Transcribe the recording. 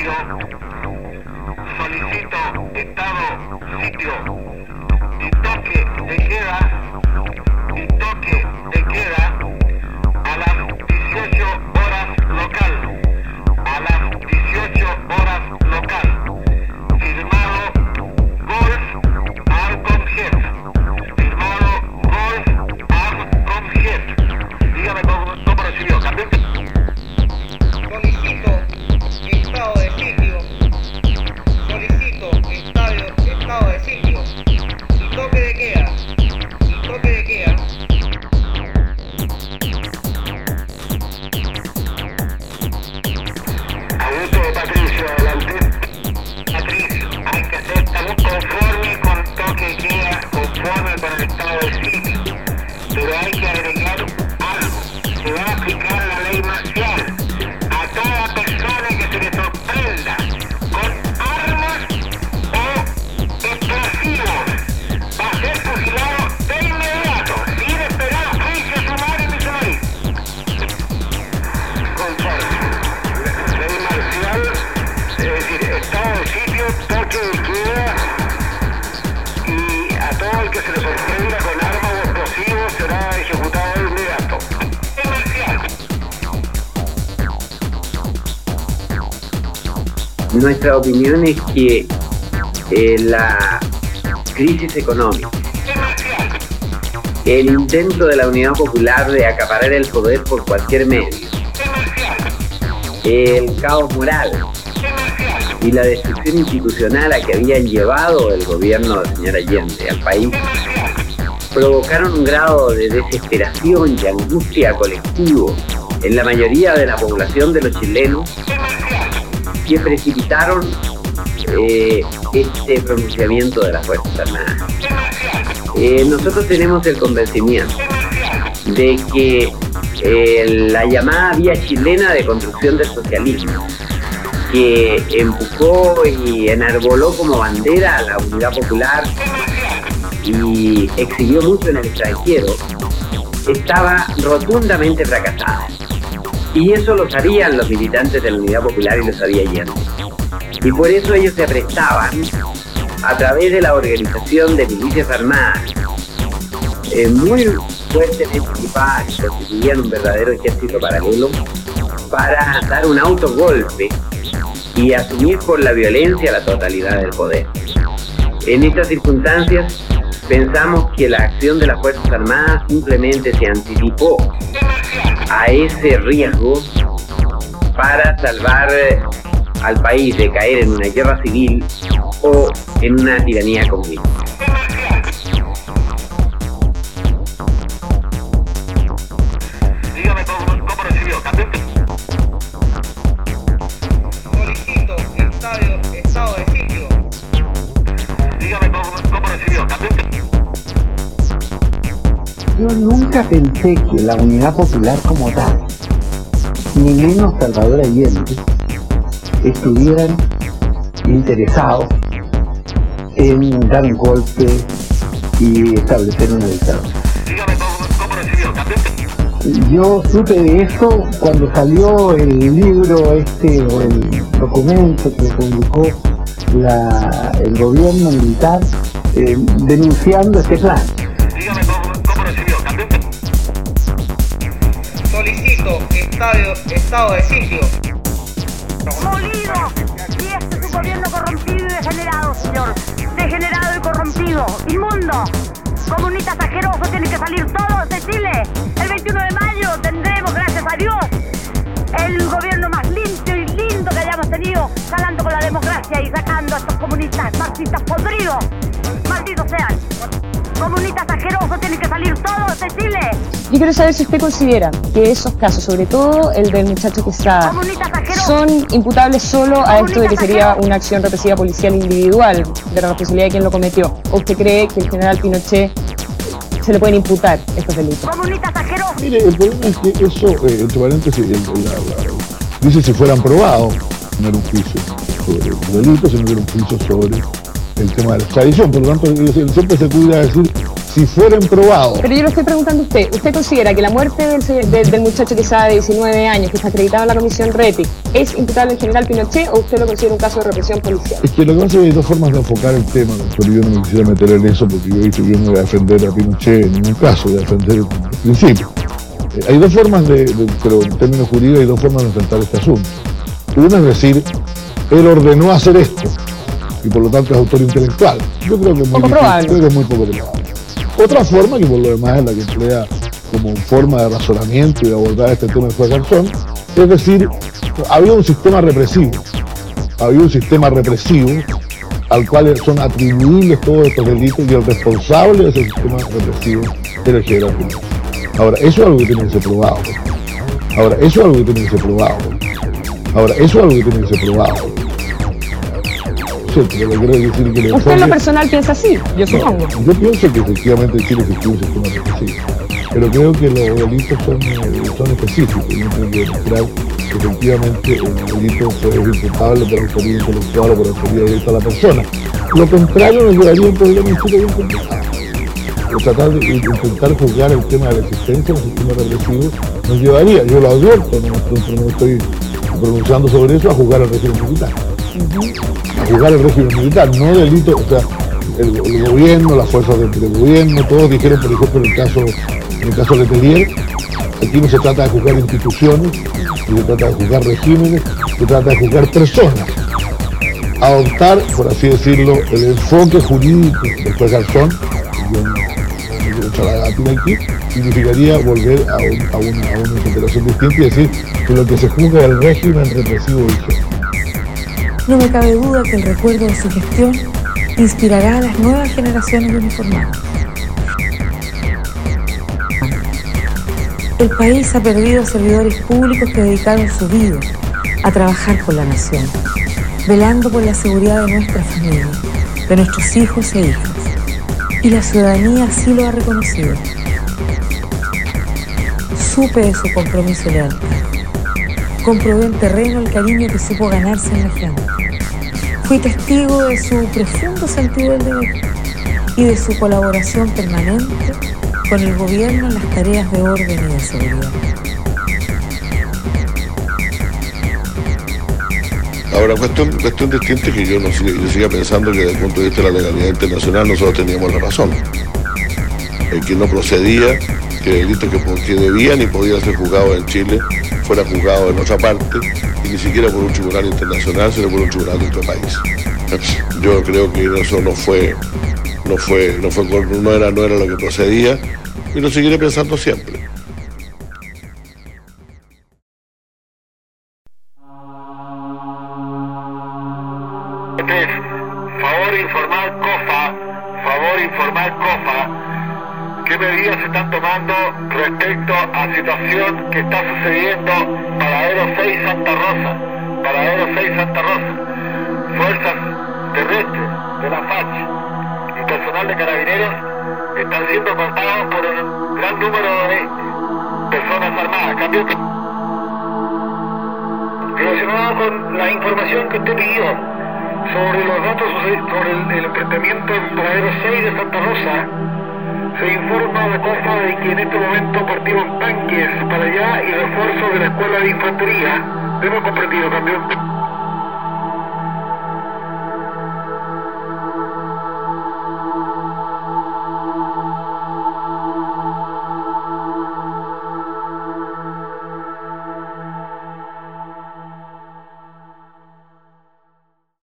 Patricio, solicito estado, sitio y toque de queda a las 18 horas local, firmado Golf Arcomjet, dígame cómo recibió, ¿campeón? Solicito estado de sitio y toque de queda. Augusto de Patricio, adelante. Patricio, estamos conformes con toque de queda, conforme con el estado de sitio, pero hay que agregar algo. Se va a aplicar la ley marcial a toda persona que se le sorprenda con armas o explosivos. Va a ser fusilado de inmediato, sin esperar juicio sumario ni sumario. Conforme. Ley marcial, es decir, estado de sitio, toque de queda, y a todo el que se le sorprenda con armas o explosivos será ejecutado de inmediato. Ley marcial. Nuestra opinión es que la crisis económica, el intento de la Unidad Popular de acaparar el poder por cualquier medio, el caos moral y la destrucción institucional a que habían llevado el gobierno del señor Allende al país provocaron un grado de desesperación y angustia colectivo en la mayoría de la población de los chilenos que precipitaron este pronunciamiento de las Fuerzas Armadas. Nosotros tenemos el convencimiento de que la llamada vía chilena de construcción del socialismo, que empujó y enarboló como bandera a la Unidad Popular y exhibió mucho en el extranjero, estaba rotundamente fracasada. Y eso lo sabían los militantes de la Unidad Popular y lo sabía Allende. Y por eso ellos se prestaban, a través de la organización de milicias armadas, muy fuertemente equipadas, que constituían un verdadero ejército paralelo, para dar un autogolpe y asumir por la violencia la totalidad del poder. En estas circunstancias, pensamos que la acción de las Fuerzas Armadas simplemente se anticipó a ese riesgo para salvar al país de caer en una guerra civil o en una tiranía comunista. Dígame cómo recibió, ¿campeón? Solicito estado de sitio. Dígame cómo recibió, ¿campeón? Yo nunca pensé que la Unidad Popular como tal, ni menos Salvador Allende, estuvieran interesados en dar un golpe y establecer una dictadura. Dígame cómo recibió, ¿campeón? Yo supe de esto cuando salió el libro o el documento que publicó el gobierno militar denunciando este plan. Dígame cómo recibió, ¿campeón? Solicito estado de sitio. ¡Molido! Y este es un gobierno corrompido y degenerado, señor. Degenerado y corrompido. ¡Inmundo! Comunistas asquerosos, tienen que salir todos de Chile. El 21 de mayo tendremos, gracias a Dios, el gobierno más limpio y lindo que hayamos tenido, jalando con la democracia y sacando a estos comunistas marxistas podridos. ¡Malditos sean! Comunistas asquerosos, tienen que salir todos de Chile. Yo quiero saber si usted considera que esos casos, sobre todo el del muchacho Quesada, son imputables solo a esto de que sería una acción represiva policial individual, de la responsabilidad de quien lo cometió. ¿O usted cree que el general Pinochet se le pueden imputar estos delitos? Mire, el problema es que eso, entre paréntesis, dice si fueran probados, no era un juicio sobre los delitos, sino que era un juicio sobre el tema de la extradición. Por lo tanto, siempre se cuida decir si fueran probados. Pero yo lo estoy preguntando a usted. ¿Usted considera que la muerte del muchacho que sabe de 19 años, que está acreditado en la comisión RETI, es imputable en general Pinochet o usted lo considera un caso de represión policial? Es que lo que pasa es que hay dos formas de enfocar el tema, pero yo no me quisiera meter en eso porque yo no voy a defender a Pinochet en ningún caso, voy a defender el principio. Hay dos formas pero en términos jurídicos hay dos formas de enfrentar este asunto. Una es decir, él ordenó hacer esto y por lo tanto es autor intelectual. Yo creo que es muy poco probable. Otra forma, que por lo demás es la que emplea como forma de razonamiento y de abordar este tema del juez Garzón, es decir, había un sistema represivo al cual son atribuibles todos estos delitos y el responsable de ese sistema represivo era el general Pinochet. Ahora, eso es algo que tiene que ser probado. Sí, pero quiero decir que ¿usted en lo personal piensa así? Yo supongo. Yo pienso que efectivamente Chile existió un sistema represivo, pero creo que los delitos son específicos y no tengo que demostrar que efectivamente el delito fue imputable por autoría intelectual o por autoría directa a la persona. Lo contrario nos llevaría a un problema en Chile bien complicado. Tratar de intentar juzgar el tema de la existencia del sistema represivo nos llevaría, yo lo advierto, no estoy pronunciando sobre eso, a juzgar al régimen militar. A juzgar al régimen militar, no delitos, o sea, el gobierno, las fuerzas del gobierno, todos dijeron, por ejemplo, en el caso de Letelier, aquí no se trata de juzgar instituciones, ni se trata de juzgar regímenes, se trata de juzgar personas. Adoptar, por así decirlo, el enfoque jurídico del juez Garzón, aquí, significaría volver a una interpretación distinta y decir que lo que se juzga es el régimen represivo vigente. No me cabe duda que el recuerdo de su gestión inspirará a las nuevas generaciones de uniformados. El país ha perdido servidores públicos que dedicaron su vida a trabajar por la nación, velando por la seguridad de nuestra familia, de nuestros hijos e hijas. Y la ciudadanía así lo ha reconocido. Supe de su compromiso y lealtad. Comprobé en terreno el cariño que supo ganarse en la gente. Fui testigo de su profundo sentido del deber y de su colaboración permanente con el gobierno en las tareas de orden y de seguridad. Ahora, cuestión distinta es que yo siga pensando que desde el punto de vista de la legalidad internacional nosotros teníamos la razón. Que no procedía que delitos que debían y podían ser juzgados en Chile fuera juzgado en otra parte y ni siquiera por un tribunal internacional, sino por un tribunal de otro país. Yo creo que eso no era lo que procedía y lo seguiré pensando siempre. ¿Qué medidas se están tomando respecto a la situación que está sucediendo Paradero 6 Santa Rosa? Fuerzas terrestres de la FACH y personal de carabineros están siendo cortados por un gran número de personas armadas. Relacionado con la información que usted pidió sobre los datos sobre el enfrentamiento en Paradero 6 de Santa Rosa, se informa a la COFA de que en este momento partieron tanques para allá y refuerzos de la Escuela de Infantería. Hemos comprendido, campeón.